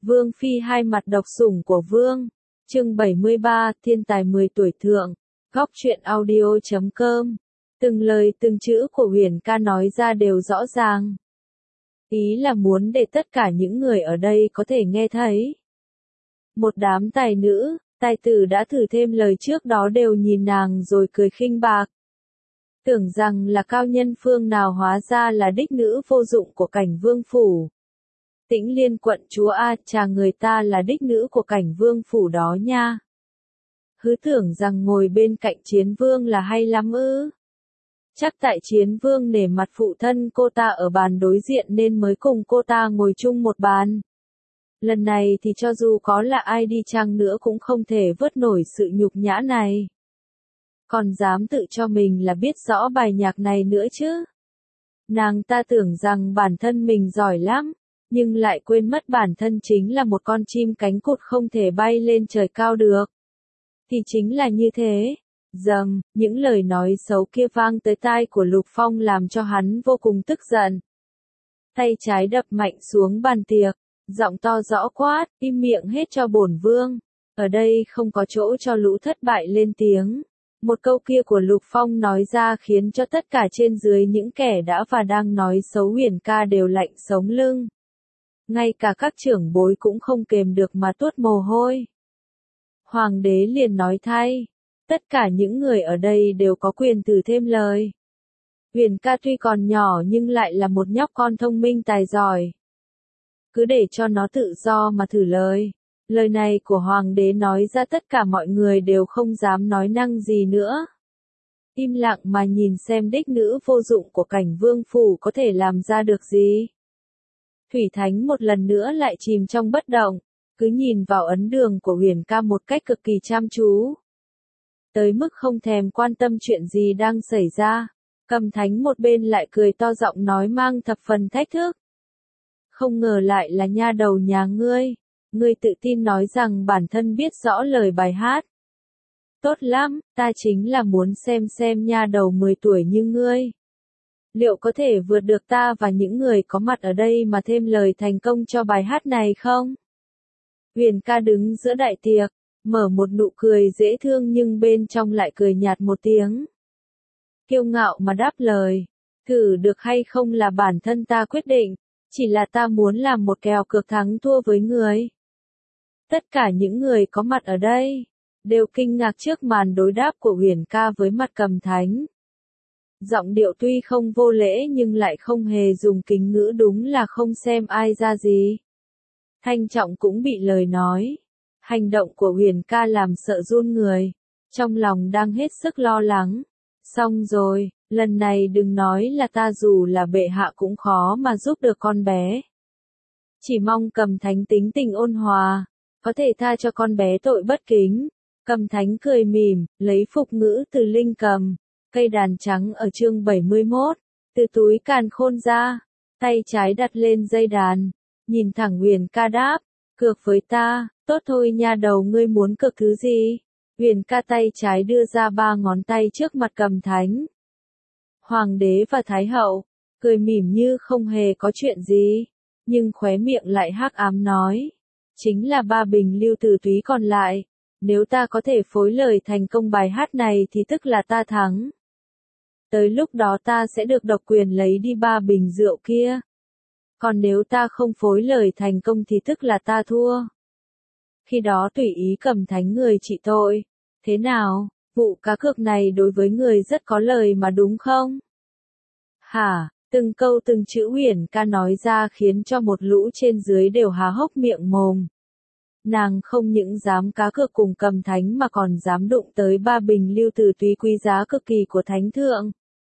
Vương Phi hai mặt độc sủng của Vương. Chương 73, thiên tài 10 tuổi thượng. Góc truyện audio.com. Từng lời từng chữ của Huyền ca nói ra đều rõ ràng. Ý là muốn để tất cả những người ở đây có thể nghe thấy. Một đám tài nữ, tài tử đã thử thêm lời trước đó đều nhìn nàng rồi cười khinh bạc. Tưởng rằng là cao nhân phương nào hóa ra là đích nữ vô dụng của Cảnh Vương phủ. Tĩnh Liên quận chúa a, chà người ta là đích nữ của Cảnh Vương phủ đó nha. Hứ tưởng rằng ngồi bên cạnh Chiến Vương là hay lắm ư? Chắc tại Chiến Vương nể mặt phụ thân cô ta ở bàn đối diện nên mới cùng cô ta ngồi chung một bàn. Lần này thì cho dù có là ai đi chăng nữa cũng không thể vớt nổi sự nhục nhã này. Còn dám tự cho mình là biết rõ bài nhạc này nữa chứ. Nàng ta tưởng rằng bản thân mình giỏi lắm, nhưng lại quên mất bản thân chính là một con chim cánh cụt không thể bay lên trời cao được. Thì chính là như thế. Dầm, những lời nói xấu kia vang tới tai của Lục Phong làm cho hắn vô cùng tức giận. Tay trái đập mạnh xuống bàn tiệc, giọng to rõ quát, im miệng hết cho bổn vương. Ở đây không có chỗ cho lũ thất bại lên tiếng. Một câu kia của Lục Phong nói ra khiến cho tất cả trên dưới những kẻ đã và đang nói xấu Huyền ca đều lạnh sống lưng. Ngay cả các trưởng bối cũng không kềm được mà tuốt mồ hôi. Hoàng đế liền nói thay. Tất cả những người ở đây đều có quyền thử thêm lời. Huyền ca tuy còn nhỏ nhưng lại là một nhóc con thông minh tài giỏi. Cứ để cho nó tự do mà thử lời. Lời này của Hoàng đế nói ra tất cả mọi người đều không dám nói năng gì nữa. Im lặng mà nhìn xem đích nữ vô dụng của Cảnh Vương phủ có thể làm ra được gì. Thủy Thánh một lần nữa lại chìm trong bất động, cứ nhìn vào ấn đường của Huyền ca một cách cực kỳ chăm chú. Tới mức không thèm quan tâm chuyện gì đang xảy ra, Cầm Thánh một bên lại cười to giọng nói mang thập phần thách thức. Không ngờ lại là nha đầu nhà ngươi tự tin nói rằng bản thân biết rõ lời bài hát. Tốt lắm, ta chính là muốn xem nha đầu 10 tuổi như ngươi. Liệu có thể vượt được ta và những người có mặt ở đây mà thêm lời thành công cho bài hát này không? Huyền ca đứng giữa đại tiệc, mở một nụ cười dễ thương nhưng bên trong lại cười nhạt một tiếng. Kiêu ngạo mà đáp lời, thử được hay không là bản thân ta quyết định, chỉ là ta muốn làm một kèo cược thắng thua với người. Tất cả những người có mặt ở đây, đều kinh ngạc trước màn đối đáp của Huyền ca với mặt Cầm Thánh. Giọng điệu tuy không vô lễ nhưng lại không hề dùng kính ngữ đúng là không xem ai ra gì. Thanh trọng cũng bị lời nói. Hành động của Huyền ca làm sợ run người. Trong lòng đang hết sức lo lắng. Xong rồi, lần này đừng nói là ta dù là bệ hạ cũng khó mà giúp được con bé. Chỉ mong Cầm Thánh tính tình ôn hòa, có thể tha cho con bé tội bất kính. Cầm Thánh cười mỉm, lấy phục ngữ từ linh cầm. Cây đàn trắng ở chương 71, từ túi càn khôn ra, tay trái đặt lên dây đàn, nhìn thẳng Huyền ca đáp, cược với ta, tốt thôi nha đầu ngươi muốn cược thứ gì? Huyền ca tay trái đưa ra 3 ngón tay trước mặt Cầm Thánh. Hoàng đế và Thái hậu, cười mỉm như không hề có chuyện gì, nhưng khóe miệng lại hắc ám nói, chính là 3 bình lưu tử túy còn lại, nếu ta có thể phối lời thành công bài hát này thì tức là ta thắng. Tới lúc đó ta sẽ được độc quyền lấy đi 3 bình rượu kia. Còn nếu ta không phối lời thành công thì tức là ta thua. Khi đó tùy ý Cầm Thánh người trị tội. Thế nào, vụ cá cược này đối với người rất có lời mà đúng không? Hả, từng câu từng chữ Huyền ca nói ra khiến cho một lũ trên dưới đều há hốc miệng mồm. Nàng không những dám cá cược cùng Cầm Thánh mà còn dám đụng tới 3 bình lưu tử túy quý giá cực kỳ của Thánh thượng.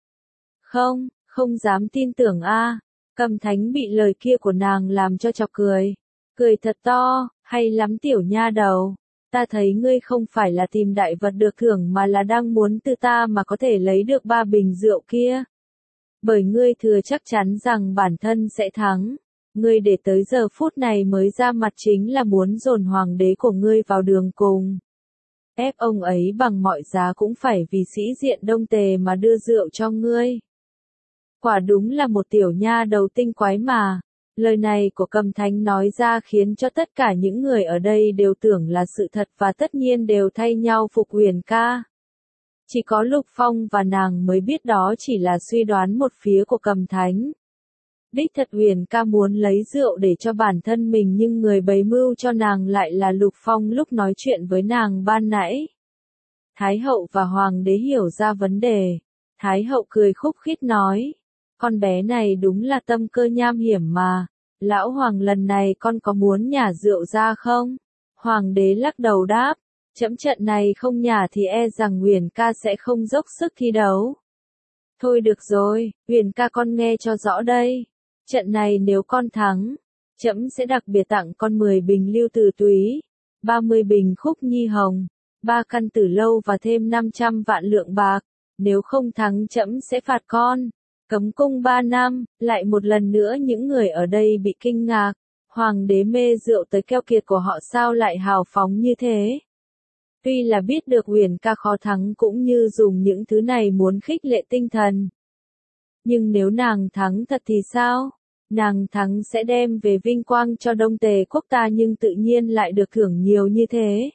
Không dám tin tưởng a. Cầm Thánh bị lời kia của nàng làm cho chọc cười. Cười thật to, hay lắm tiểu nha đầu. Ta thấy ngươi không phải là tìm đại vật được thưởng mà là đang muốn từ ta mà có thể lấy được 3 bình rượu kia. Bởi ngươi thừa chắc chắn rằng bản thân sẽ thắng. Ngươi để tới giờ phút này mới ra mặt chính là muốn dồn hoàng đế của ngươi vào đường cùng. Ép ông ấy bằng mọi giá cũng phải vì sĩ diện Đông Tề mà đưa rượu cho ngươi. Quả đúng là một tiểu nha đầu tinh quái mà. Lời này của Cầm Thánh nói ra khiến cho tất cả những người ở đây đều tưởng là sự thật và tất nhiên đều thay nhau phục Huyền ca. Chỉ có Lục Phong và nàng mới biết đó chỉ là suy đoán một phía của Cầm Thánh. Đích thật Huyền ca muốn lấy rượu để cho bản thân mình nhưng người bày mưu cho nàng lại là Lục Phong lúc nói chuyện với nàng ban nãy. Thái hậu và hoàng đế hiểu ra vấn đề. Thái hậu cười khúc khích nói. Con bé này đúng là tâm cơ nham hiểm mà. Lão hoàng lần này con có muốn nhả rượu ra không? Hoàng đế lắc đầu đáp. Chẫm trận này không nhả thì e rằng Huyền ca sẽ không dốc sức thi đấu. Thôi được rồi, Huyền ca con nghe cho rõ đây. Trận này nếu con thắng, trẫm sẽ đặc biệt tặng con 10 bình lưu tử túy, 30 bình khúc nhi hồng, 3 căn tử lâu và thêm 500 vạn lượng bạc. Nếu không thắng trẫm sẽ phạt con. Cấm cung 3 năm, lại một lần nữa những người ở đây bị kinh ngạc. Hoàng đế mê rượu tới keo kiệt của họ sao lại hào phóng như thế? Tuy là biết được Huyền ca khó thắng cũng như dùng những thứ này muốn khích lệ tinh thần. Nhưng nếu nàng thắng thật thì sao? Nàng thắng sẽ đem về vinh quang cho Đông Tề quốc ta nhưng tự nhiên lại được thưởng nhiều như thế.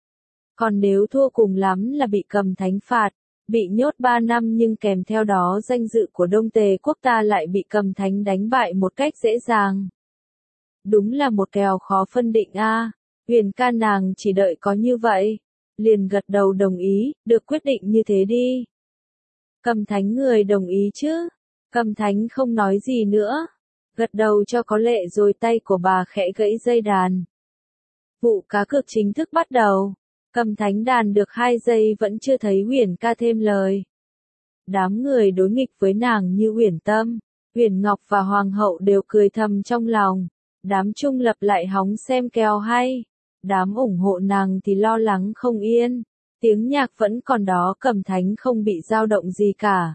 Còn nếu thua cùng lắm là bị Cầm Thánh phạt, bị nhốt 3 năm nhưng kèm theo đó danh dự của Đông Tề quốc ta lại bị Cầm Thánh đánh bại một cách dễ dàng. Đúng là một kèo khó phân định a. Huyền ca nàng chỉ đợi có như vậy. Liền gật đầu đồng ý, được quyết định như thế đi. Cầm Thánh người đồng ý chứ? Cầm Thánh không nói gì nữa. Gật đầu cho có lệ rồi tay của bà khẽ gãy dây đàn. Vụ cá cược chính thức bắt đầu. Cầm Thánh đàn được 2 giây vẫn chưa thấy Huyền ca thêm lời. Đám người đối nghịch với nàng như Huyền Tâm, Huyền Ngọc và Hoàng hậu đều cười thầm trong lòng. Đám trung lập lại hóng xem kèo hay. Đám ủng hộ nàng thì lo lắng không yên. Tiếng nhạc vẫn còn đó Cầm Thánh không bị dao động gì cả.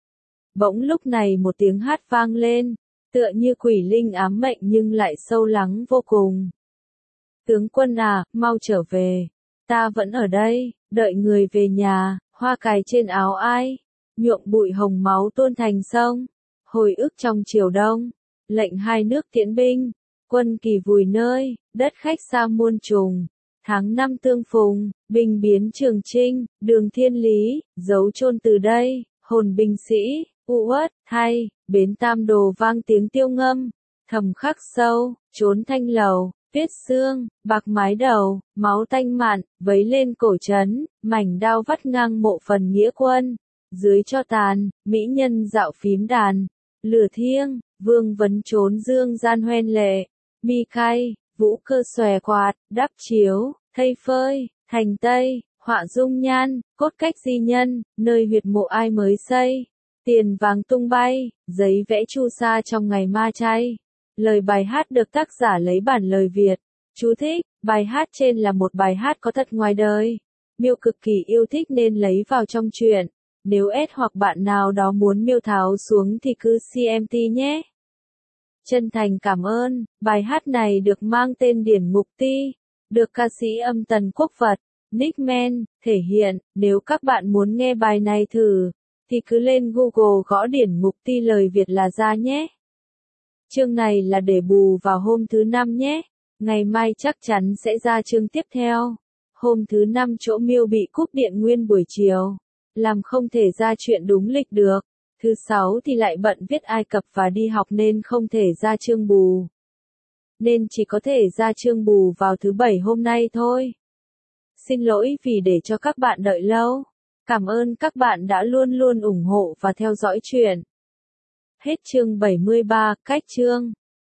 Bỗng lúc này một tiếng hát vang lên, tựa như quỷ linh ám mệnh nhưng lại sâu lắng vô cùng. Tướng quân à, mau trở về. Ta vẫn ở đây, đợi người về nhà, hoa cài trên áo ai, nhuộm bụi hồng máu tuôn thành sông. Hồi ức trong triều đông, lệnh 2 nước tiễn binh, quân kỳ vùi nơi, đất khách xa muôn trùng. Tháng 5 tương phùng, binh biến Trường Chinh, đường thiên lý, dấu chôn từ đây, hồn binh sĩ, uất, thay, bến Tam Đồ vang tiếng tiêu ngâm, thầm khắc sâu, trốn thanh lầu, viết xương, bạc mái đầu, máu tanh mạn, vấy lên cổ trấn, mảnh đao vắt ngang mộ phần nghĩa quân, dưới cho tàn, mỹ nhân dạo phím đàn, lửa thiêng, vương vấn trốn dương gian hoen lệ, mi khai, vũ cơ xòe quạt, đắp chiếu, thây phơi, thành tây, họa dung nhan, cốt cách di nhân, nơi huyệt mộ ai mới xây, tiền vàng tung bay, giấy vẽ chu sa trong ngày ma chay. Lời bài hát được tác giả lấy bản lời Việt. Chú thích, bài hát trên là một bài hát có thật ngoài đời. Miêu cực kỳ yêu thích nên lấy vào trong truyện. Nếu S hoặc bạn nào đó muốn Miêu tháo xuống thì cứ CMT nhé. Chân thành cảm ơn, bài hát này được mang tên Điển Ngục Ti, được ca sĩ âm Tần Quốc Vật, Nickman, thể hiện. Nếu các bạn muốn nghe bài này thử, thì cứ lên Google gõ Điển Ngục Ti lời Việt là ra nhé. Chương này là để bù vào hôm thứ 5 nhé. Ngày mai chắc chắn sẽ ra chương tiếp theo. Hôm thứ 5 chỗ Miêu bị cúp điện nguyên buổi chiều. Làm không thể ra chuyện đúng lịch được. Thứ 6 thì lại bận viết Ai Cập và đi học nên không thể ra chương bù. Nên chỉ có thể ra chương bù vào thứ 7 hôm nay thôi. Xin lỗi vì để cho các bạn đợi lâu. Cảm ơn các bạn đã luôn luôn ủng hộ và theo dõi chuyện. Hết chương 73, cách chương.